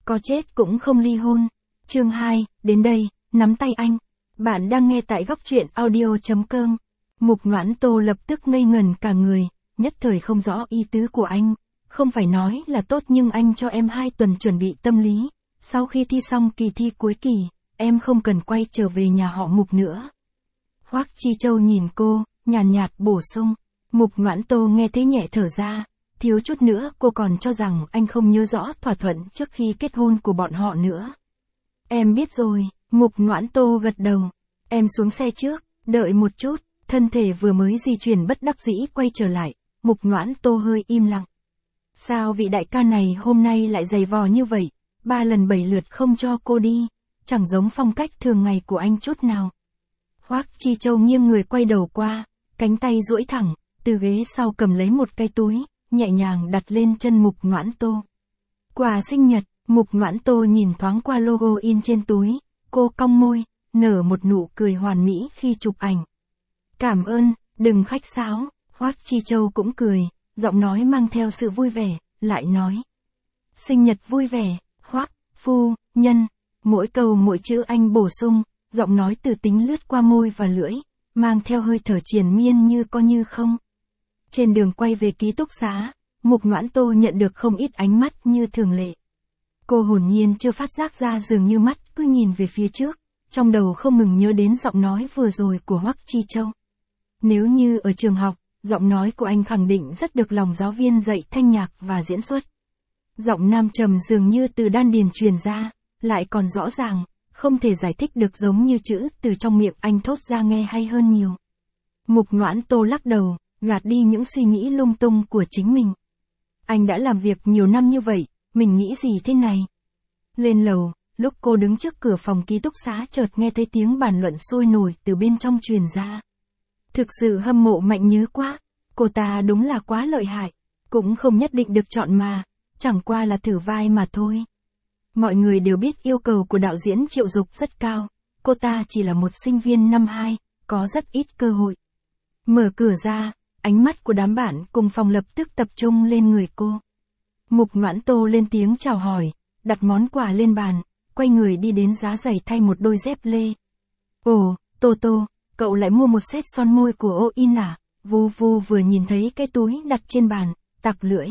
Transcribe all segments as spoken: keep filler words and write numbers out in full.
có chết cũng không ly hôn. Chương hai, đến đây, nắm tay anh. Bạn đang nghe tại góc truyện audio.com. Mục Noãn Tô lập tức ngây ngần cả người, nhất thời không rõ ý tứ của anh. Không phải nói là tốt nhưng anh cho em hai tuần chuẩn bị tâm lý. Sau khi thi xong kỳ thi cuối kỳ, em không cần quay trở về nhà họ Mục nữa. Hoắc Chi Châu nhìn cô, nhàn nhạt, nhạt bổ sung. Mục Noãn Tô nghe thấy nhẹ thở ra, thiếu chút nữa cô còn cho rằng anh không nhớ rõ thỏa thuận trước khi kết hôn của bọn họ nữa. Em biết rồi, Mục Noãn Tô gật đầu. Em xuống xe trước, đợi một chút, thân thể vừa mới di chuyển bất đắc dĩ quay trở lại, Mục Noãn Tô hơi im lặng. Sao vị đại ca này hôm nay lại giày vò như vậy, ba lần bảy lượt không cho cô đi, chẳng giống phong cách thường ngày của anh chút nào. Hoắc Chi Châu nghiêng người quay đầu qua, cánh tay duỗi thẳng, từ ghế sau cầm lấy một cái túi, nhẹ nhàng đặt lên chân Mục Noãn Tô. Quà sinh nhật, Mục Noãn Tô nhìn thoáng qua logo in trên túi, cô cong môi, nở một nụ cười hoàn mỹ khi chụp ảnh. Cảm ơn, đừng khách sáo, Hoắc Chi Châu cũng cười, giọng nói mang theo sự vui vẻ, lại nói. Sinh nhật vui vẻ, Hoắc, phu, nhân, mỗi câu mỗi chữ anh bổ sung, giọng nói từ tính lướt qua môi và lưỡi, mang theo hơi thở triền miên như có như không. Trên đường quay về ký túc xá, Mục Noãn Tô nhận được không ít ánh mắt như thường lệ. Cô hồn nhiên chưa phát giác ra dường như mắt cứ nhìn về phía trước, trong đầu không ngừng nhớ đến giọng nói vừa rồi của Hoắc Chi Châu. Nếu như ở trường học, giọng nói của anh khẳng định rất được lòng giáo viên dạy thanh nhạc và diễn xuất. Giọng nam trầm dường như từ đan điền truyền ra, lại còn rõ ràng, không thể giải thích được giống như chữ từ trong miệng anh thốt ra nghe hay hơn nhiều. Mục Noãn Tô lắc đầu, gạt đi những suy nghĩ lung tung của chính mình. Anh đã làm việc nhiều năm như vậy, mình nghĩ gì thế này? Lên lầu, lúc cô đứng trước cửa phòng ký túc xá chợt nghe thấy tiếng bàn luận sôi nổi từ bên trong truyền ra. Thực sự hâm mộ Mạnh Nhớ quá, cô ta đúng là quá lợi hại, cũng không nhất định được chọn mà, chẳng qua là thử vai mà thôi. Mọi người đều biết yêu cầu của đạo diễn Triệu Dục rất cao, cô ta chỉ là một sinh viên năm hai, có rất ít cơ hội. Mở cửa ra, ánh mắt của đám bạn cùng phòng lập tức tập trung lên người cô. Mục Noãn Tô lên tiếng chào hỏi, đặt món quà lên bàn, quay người đi đến giá giày thay một đôi dép lê. Ồ, Tô Tô, cậu lại mua một set son môi của Oin à? Vu Vu vừa nhìn thấy cái túi đặt trên bàn, tặc lưỡi.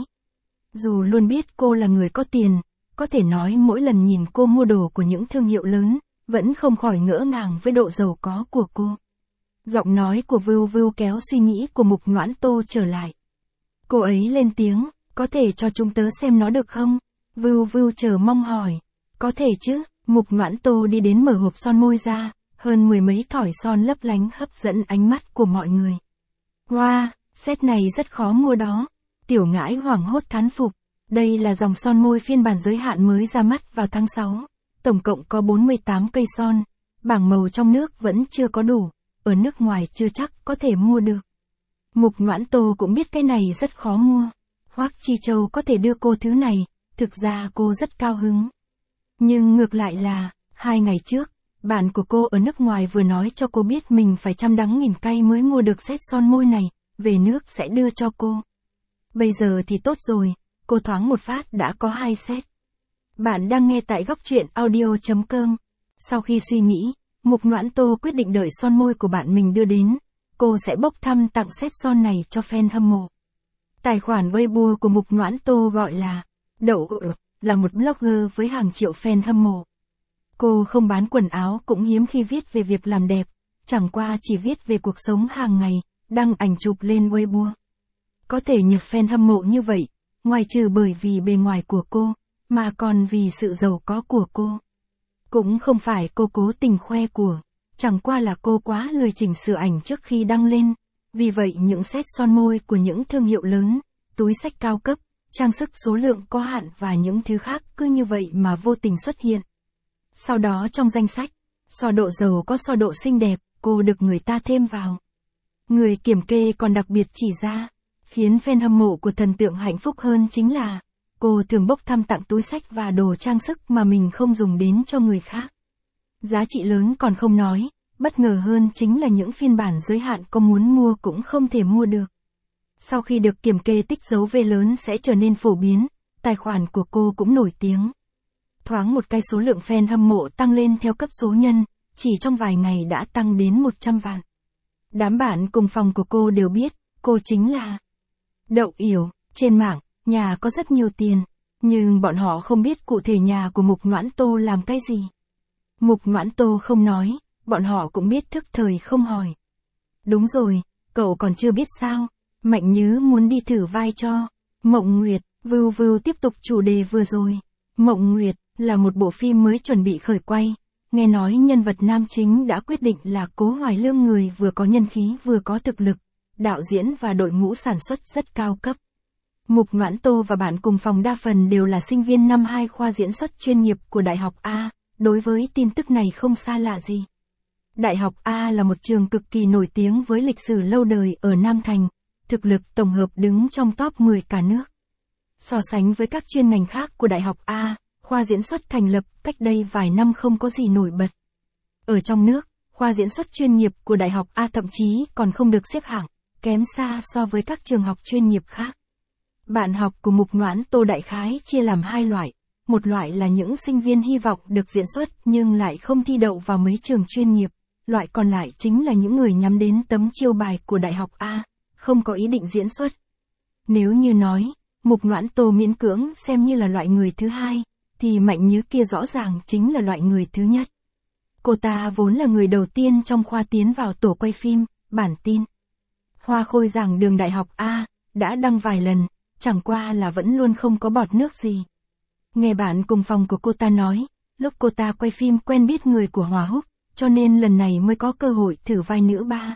Dù luôn biết cô là người có tiền, có thể nói mỗi lần nhìn cô mua đồ của những thương hiệu lớn, vẫn không khỏi ngỡ ngàng với độ giàu có của cô. Giọng nói của Vu Vu kéo suy nghĩ của Mục Noãn Tô trở lại. Cô ấy lên tiếng, có thể cho chúng tớ xem nó được không? Vu Vu chờ mong hỏi. Có thể chứ, Mục Noãn Tô đi đến mở hộp son môi ra, hơn mười mấy thỏi son lấp lánh hấp dẫn ánh mắt của mọi người. Wow, set này rất khó mua đó. Tiểu Ngãi hoảng hốt thán phục. Đây là dòng son môi phiên bản giới hạn mới ra mắt vào tháng sáu. Tổng cộng có bốn mươi tám cây son. Bảng màu trong nước vẫn chưa có đủ. Ở nước ngoài chưa chắc có thể mua được. Mục Noãn Tô cũng biết cái này rất khó mua. Hoắc Chi Châu có thể đưa cô thứ này, thực ra cô rất cao hứng. Nhưng ngược lại là, hai ngày trước, bạn của cô ở nước ngoài vừa nói cho cô biết mình phải trăm đắng nghìn cay mới mua được set son môi này, về nước sẽ đưa cho cô. Bây giờ thì tốt rồi, cô thoáng một phát đã có hai set. Bạn đang nghe tại góc truyện audio.com. Sau khi suy nghĩ, Mục Noãn Tô quyết định đợi son môi của bạn mình đưa đến, cô sẽ bốc thăm tặng set son này cho fan hâm mộ. Tài khoản Weibo của Mục Noãn Tô gọi là Đậu Ự, là một blogger với hàng triệu fan hâm mộ. Cô không bán quần áo cũng hiếm khi viết về việc làm đẹp, chẳng qua chỉ viết về cuộc sống hàng ngày, đăng ảnh chụp lên Weibo. Có thể nhập fan hâm mộ như vậy, ngoài trừ bởi vì bề ngoài của cô, mà còn vì sự giàu có của cô. Cũng không phải cô cố tình khoe của, chẳng qua là cô quá lười chỉnh sửa ảnh trước khi đăng lên. Vì vậy những set son môi của những thương hiệu lớn, túi xách cao cấp, trang sức số lượng có hạn và những thứ khác cứ như vậy mà vô tình xuất hiện. Sau đó trong danh sách, so độ giàu có so độ xinh đẹp, cô được người ta thêm vào. Người kiểm kê còn đặc biệt chỉ ra, khiến fan hâm mộ của thần tượng hạnh phúc hơn chính là, cô thường bốc thăm tặng túi xách và đồ trang sức mà mình không dùng đến cho người khác. Giá trị lớn còn không nói, bất ngờ hơn chính là những phiên bản giới hạn có muốn mua cũng không thể mua được. Sau khi được kiểm kê tích dấu V lớn sẽ trở nên phổ biến, tài khoản của cô cũng nổi tiếng. Thoáng một cái số lượng fan hâm mộ tăng lên theo cấp số nhân, chỉ trong vài ngày đã tăng đến một trăm vạn. Đám bạn cùng phòng của cô đều biết, cô chính là Đậu Yểu. Trên mạng, nhà có rất nhiều tiền, nhưng bọn họ không biết cụ thể nhà của Mục Noãn Tô làm cái gì. Mục Noãn Tô không nói, bọn họ cũng biết thức thời không hỏi. Đúng rồi, cậu còn chưa biết sao, Mạnh Nhứ muốn đi thử vai cho Mộng Nguyệt. Vưu vưu tiếp tục chủ đề vừa rồi. Mộng Nguyệt là một bộ phim mới chuẩn bị khởi quay. Nghe nói nhân vật nam chính đã quyết định là Cố Hoài Lương, người vừa có nhân khí vừa có thực lực, đạo diễn và đội ngũ sản xuất rất cao cấp. Mục Noãn Tô và bạn cùng phòng đa phần đều là sinh viên năm hai khoa diễn xuất chuyên nghiệp của Đại học A, đối với tin tức này không xa lạ gì. Đại học A là một trường cực kỳ nổi tiếng với lịch sử lâu đời ở Nam Thành, thực lực tổng hợp đứng trong top mười cả nước. So sánh với các chuyên ngành khác của Đại học A, khoa diễn xuất thành lập cách đây vài năm không có gì nổi bật. Ở trong nước, khoa diễn xuất chuyên nghiệp của Đại học A thậm chí còn không được xếp hạng, kém xa so với các trường học chuyên nghiệp khác. Bạn học của Mục Noãn Tô đại khái chia làm hai loại. Một loại là những sinh viên hy vọng được diễn xuất nhưng lại không thi đậu vào mấy trường chuyên nghiệp. Loại còn lại chính là những người nhắm đến tấm chiêu bài của Đại học A, không có ý định diễn xuất. Nếu như nói, Mục Noãn Tô miễn cưỡng xem như là loại người thứ hai, thì Mạnh Nhứ kia rõ ràng chính là loại người thứ nhất. Cô ta vốn là người đầu tiên trong khoa tiến vào tổ quay phim, bản tin. Hoa khôi giảng đường Đại học A, đã đăng vài lần, chẳng qua là vẫn luôn không có bọt nước gì. Nghe bạn cùng phòng của cô ta nói, lúc cô ta quay phim quen biết người của Hòa Húc, cho nên lần này mới có cơ hội thử vai nữ ba.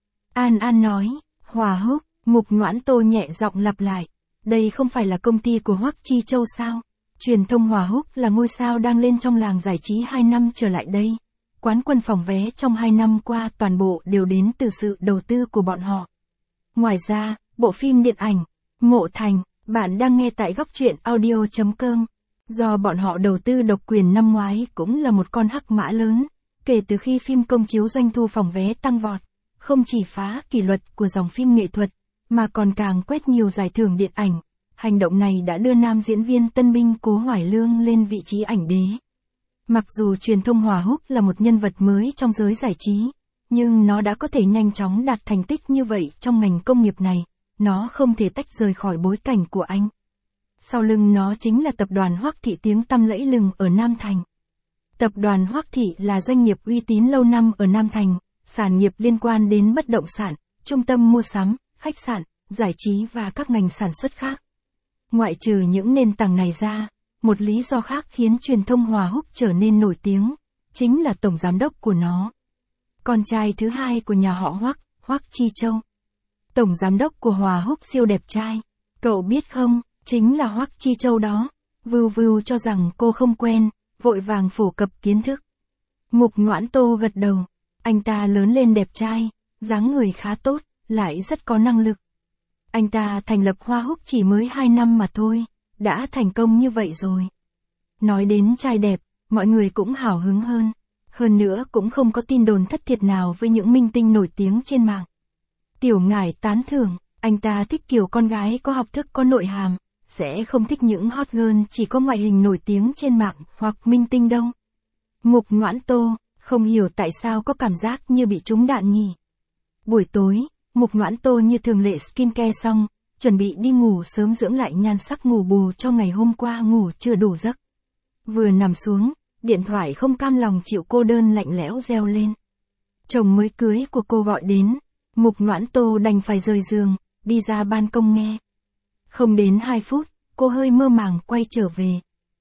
An An nói, Hòa Húc. Mục Noãn Tô nhẹ giọng lặp lại, đây không phải là công ty của Hoắc Chi Châu sao? Truyền thông Hòa Húc là ngôi sao đang lên trong làng giải trí hai năm trở lại đây. Quán quân phòng vé trong hai năm qua toàn bộ đều đến từ sự đầu tư của bọn họ. Ngoài ra, bộ phim điện ảnh Mộ Thành, bạn đang nghe tại góc truyện audio chấm com. Do bọn họ đầu tư độc quyền năm ngoái cũng là một con hắc mã lớn. Kể từ khi phim công chiếu doanh thu phòng vé tăng vọt, không chỉ phá kỷ luật của dòng phim nghệ thuật, mà còn càng quét nhiều giải thưởng điện ảnh. Hành động này đã đưa nam diễn viên tân binh Cố Hoài Lương lên vị trí ảnh đế. Mặc dù truyền thông Hòa Húc là một nhân vật mới trong giới giải trí, nhưng nó đã có thể nhanh chóng đạt thành tích như vậy trong ngành công nghiệp này, nó không thể tách rời khỏi bối cảnh của anh. Sau lưng nó chính là tập đoàn Hoắc Thị tiếng tăm lẫy lừng ở Nam Thành. Tập đoàn Hoắc Thị là doanh nghiệp uy tín lâu năm ở Nam Thành, sản nghiệp liên quan đến bất động sản, trung tâm mua sắm, khách sạn, giải trí và các ngành sản xuất khác. Ngoại trừ những nền tảng này ra, một lý do khác khiến truyền thông Hòa Húc trở nên nổi tiếng, chính là tổng giám đốc của nó. Con trai thứ hai của nhà họ Hoắc, Hoắc Chi Châu. Tổng giám đốc của Hòa Húc siêu đẹp trai. Cậu biết không, chính là Hoắc Chi Châu đó. Vưu vưu cho rằng cô không quen, vội vàng phổ cập kiến thức. Mục Noãn Tô gật đầu. Anh ta lớn lên đẹp trai, dáng người khá tốt, lại rất có năng lực. Anh ta thành lập Hoa Húc chỉ mới hai năm mà thôi, đã thành công như vậy rồi. Nói đến trai đẹp, mọi người cũng hào hứng hơn. Hơn nữa cũng không có tin đồn thất thiệt nào với những minh tinh nổi tiếng trên mạng. Tiểu Ngải tán thưởng, anh ta thích kiểu con gái có học thức có nội hàm, sẽ không thích những hot girl chỉ có ngoại hình nổi tiếng trên mạng hoặc minh tinh đâu. Mục Noãn Tô, không hiểu tại sao có cảm giác như bị trúng đạn nhỉ. Buổi tối, Mục Noãn Tô như thường lệ skincare xong, chuẩn bị đi ngủ sớm dưỡng lại nhan sắc ngủ bù cho ngày hôm qua ngủ chưa đủ giấc. Vừa nằm xuống, điện thoại không cam lòng chịu cô đơn lạnh lẽo reo lên. Chồng mới cưới của cô gọi đến, Mục Noãn Tô đành phải rời giường, đi ra ban công nghe. Không đến hai phút, cô hơi mơ màng quay trở về.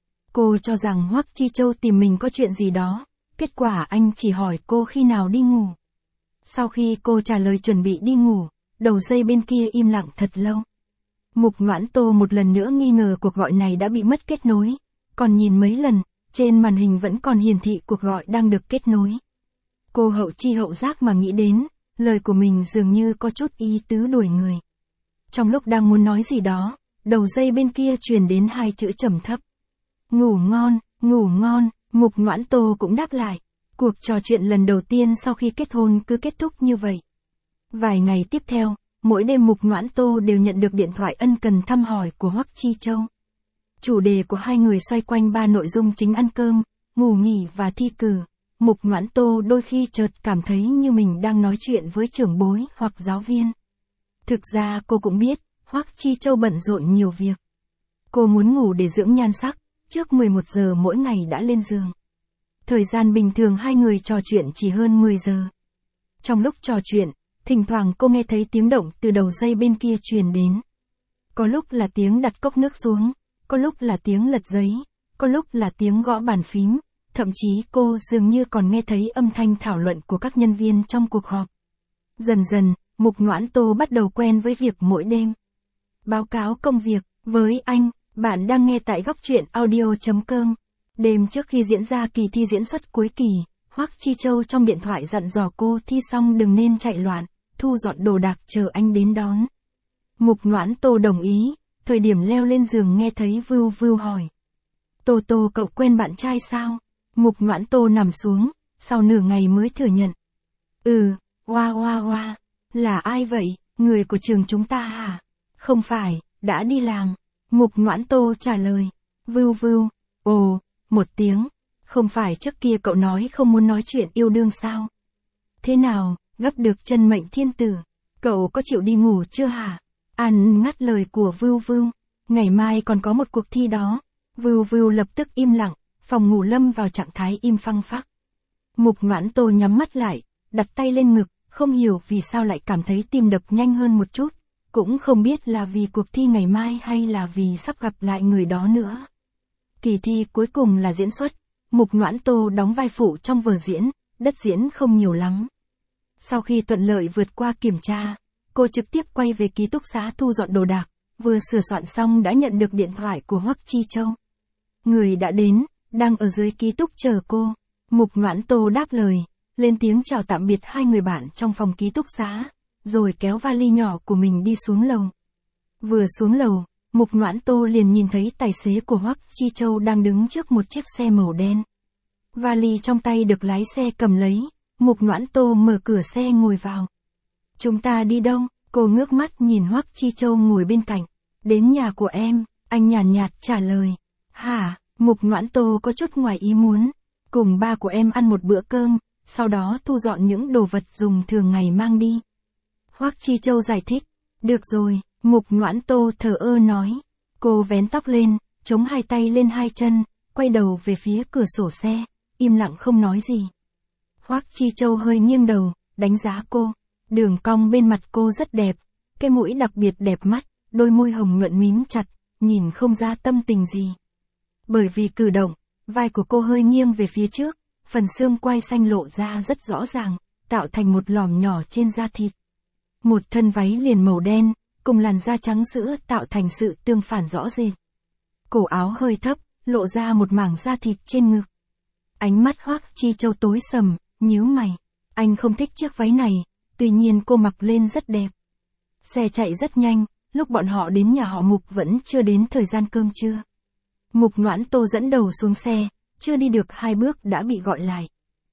Cô cho rằng Hoắc Chi Châu tìm mình có chuyện gì đó, kết quả anh chỉ hỏi cô khi nào đi ngủ. Sau khi cô trả lời chuẩn bị đi ngủ, đầu dây bên kia im lặng thật lâu. Mục Noãn Tô một lần nữa nghi ngờ cuộc gọi này đã bị mất kết nối, còn nhìn mấy lần, trên màn hình vẫn còn hiển thị cuộc gọi đang được kết nối. Cô hậu chi hậu giác mà nghĩ đến, lời của mình dường như có chút ý tứ đuổi người. Trong lúc đang muốn nói gì đó, đầu dây bên kia truyền đến hai chữ trầm thấp. Ngủ ngon, ngủ ngon, Mục Noãn Tô cũng đáp lại. Cuộc trò chuyện lần đầu tiên sau khi kết hôn cứ kết thúc như vậy. Vài ngày tiếp theo, mỗi đêm Mục Noãn Tô đều nhận được điện thoại ân cần thăm hỏi của Hoắc Chi Châu. Chủ đề của hai người xoay quanh ba nội dung chính: ăn cơm, ngủ nghỉ và thi cử. Mục Noãn Tô đôi khi chợt cảm thấy như mình đang nói chuyện với trưởng bối hoặc giáo viên. Thực ra cô cũng biết, Hoắc Chi Châu bận rộn nhiều việc. Cô muốn ngủ để dưỡng nhan sắc, trước mười một giờ mỗi ngày đã lên giường. Thời gian bình thường hai người trò chuyện chỉ hơn mười giờ. Trong lúc trò chuyện, thỉnh thoảng cô nghe thấy tiếng động từ đầu dây bên kia truyền đến. Có lúc là tiếng đặt cốc nước xuống, có lúc là tiếng lật giấy, có lúc là tiếng gõ bàn phím, thậm chí cô dường như còn nghe thấy âm thanh thảo luận của các nhân viên trong cuộc họp. Dần dần, Mục Noãn Tô bắt đầu quen với việc mỗi đêm báo cáo công việc với anh. Bạn đang nghe tại góc truyện audio chấm com. Đêm trước khi diễn ra kỳ thi diễn xuất cuối kỳ, Hoắc Chi Châu trong điện thoại dặn dò cô thi xong đừng nên chạy loạn, thu dọn đồ đạc chờ anh đến đón. Mục Noãn Tô đồng ý, thời điểm leo lên giường nghe thấy Vưu Vưu hỏi. Tô Tô cậu quen bạn trai sao? Mục Noãn Tô nằm xuống, sau nửa ngày mới thừa nhận. Ừ, oa oa oa, là ai vậy, người của trường chúng ta hả? Không phải, đã đi làm. Mục Noãn Tô trả lời. Vưu Vưu, ồ, một tiếng, không phải trước kia cậu nói không muốn nói chuyện yêu đương sao? Thế nào, gấp được chân mệnh thiên tử, cậu có chịu đi ngủ chưa hả? An ngắt lời của Vưu Vưu, ngày mai còn có một cuộc thi đó. Vưu Vưu lập tức im lặng, phòng ngủ lâm vào trạng thái im phăng phắc. Mục Noãn Tô nhắm mắt lại, đặt tay lên ngực, không hiểu vì sao lại cảm thấy tim đập nhanh hơn một chút, cũng không biết là vì cuộc thi ngày mai hay là vì sắp gặp lại người đó nữa. Kỳ thi cuối cùng là diễn xuất, Mục Noãn Tô đóng vai phụ trong vở diễn, đất diễn không nhiều lắm. Sau khi thuận lợi vượt qua kiểm tra, cô trực tiếp quay về ký túc xá thu dọn đồ đạc, vừa sửa soạn xong đã nhận được điện thoại của Hoắc Chi Châu. Người đã đến, đang ở dưới ký túc chờ cô. Mục Noãn Tô đáp lời, lên tiếng chào tạm biệt hai người bạn trong phòng ký túc xá, rồi kéo vali nhỏ của mình đi xuống lầu. Vừa xuống lầu, Mục Noãn Tô liền nhìn thấy tài xế của Hoắc Chi Châu đang đứng trước một chiếc xe màu đen. Vali trong tay được lái xe cầm lấy, Mục Noãn Tô mở cửa xe ngồi vào. Chúng ta đi đâu? Cô ngước mắt nhìn Hoắc Chi Châu ngồi bên cạnh. Đến nhà của em, anh nhàn nhạt trả lời. Hả? Mục Noãn Tô có chút ngoài ý muốn. Cùng ba của em ăn một bữa cơm, sau đó thu dọn những đồ vật dùng thường ngày mang đi. Hoắc Chi Châu giải thích. Được rồi, Mục Noãn Tô thờ ơ nói. Cô vén tóc lên, chống hai tay lên hai chân, quay đầu về phía cửa sổ xe, im lặng không nói gì. Hoắc Chi Châu hơi nghiêng đầu, đánh giá cô. Đường cong bên mặt cô rất đẹp, cái mũi đặc biệt đẹp mắt, đôi môi hồng nhuận mím chặt, nhìn không ra tâm tình gì. Bởi vì cử động, vai của cô hơi nghiêng về phía trước, phần xương quai xanh lộ ra rất rõ ràng, tạo thành một lòm nhỏ trên da thịt. Một thân váy liền màu đen, cùng làn da trắng sữa tạo thành sự tương phản rõ rệt. Cổ áo hơi thấp, lộ ra một mảng da thịt trên ngực. Ánh mắt Hoắc Chi Châu tối sầm, nhíu mày. Anh không thích chiếc váy này, tuy nhiên cô mặc lên rất đẹp. Xe chạy rất nhanh, lúc bọn họ đến nhà họ Mục vẫn chưa đến thời gian cơm trưa. Mục Noãn Tô dẫn đầu xuống xe, chưa đi được hai bước đã bị gọi lại.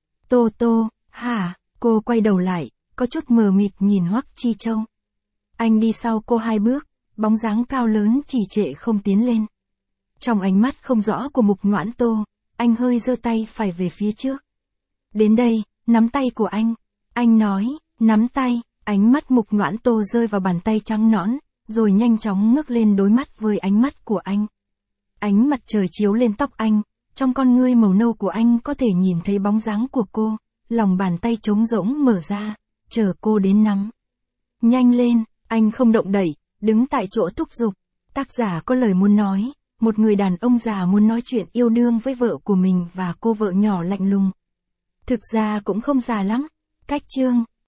Tô Tô, hả? Cô quay đầu lại, có chút mờ mịt nhìn Hoắc Chi Châu. Anh đi sau cô hai bước, bóng dáng cao lớn trì trệ không tiến lên. Trong ánh mắt không rõ của Mục Noãn Tô, anh hơi giơ tay phải về phía trước. Đến đây, nắm tay của anh. Anh nói, nắm tay, ánh mắt Mục Noãn Tô rơi vào bàn tay trắng nõn, rồi nhanh chóng ngước lên đối mắt với ánh mắt của anh. Ánh mặt trời chiếu lên tóc anh, trong con ngươi màu nâu của anh có thể nhìn thấy bóng dáng của cô, lòng bàn tay trống rỗng mở ra, chờ cô đến nắm. Nhanh lên, anh không động đậy, đứng tại chỗ thúc giục. Tác giả có lời muốn nói, một người đàn ông già muốn nói chuyện yêu đương với vợ của mình và cô vợ nhỏ lạnh lùng. Thực ra cũng không già lắm, cách chương,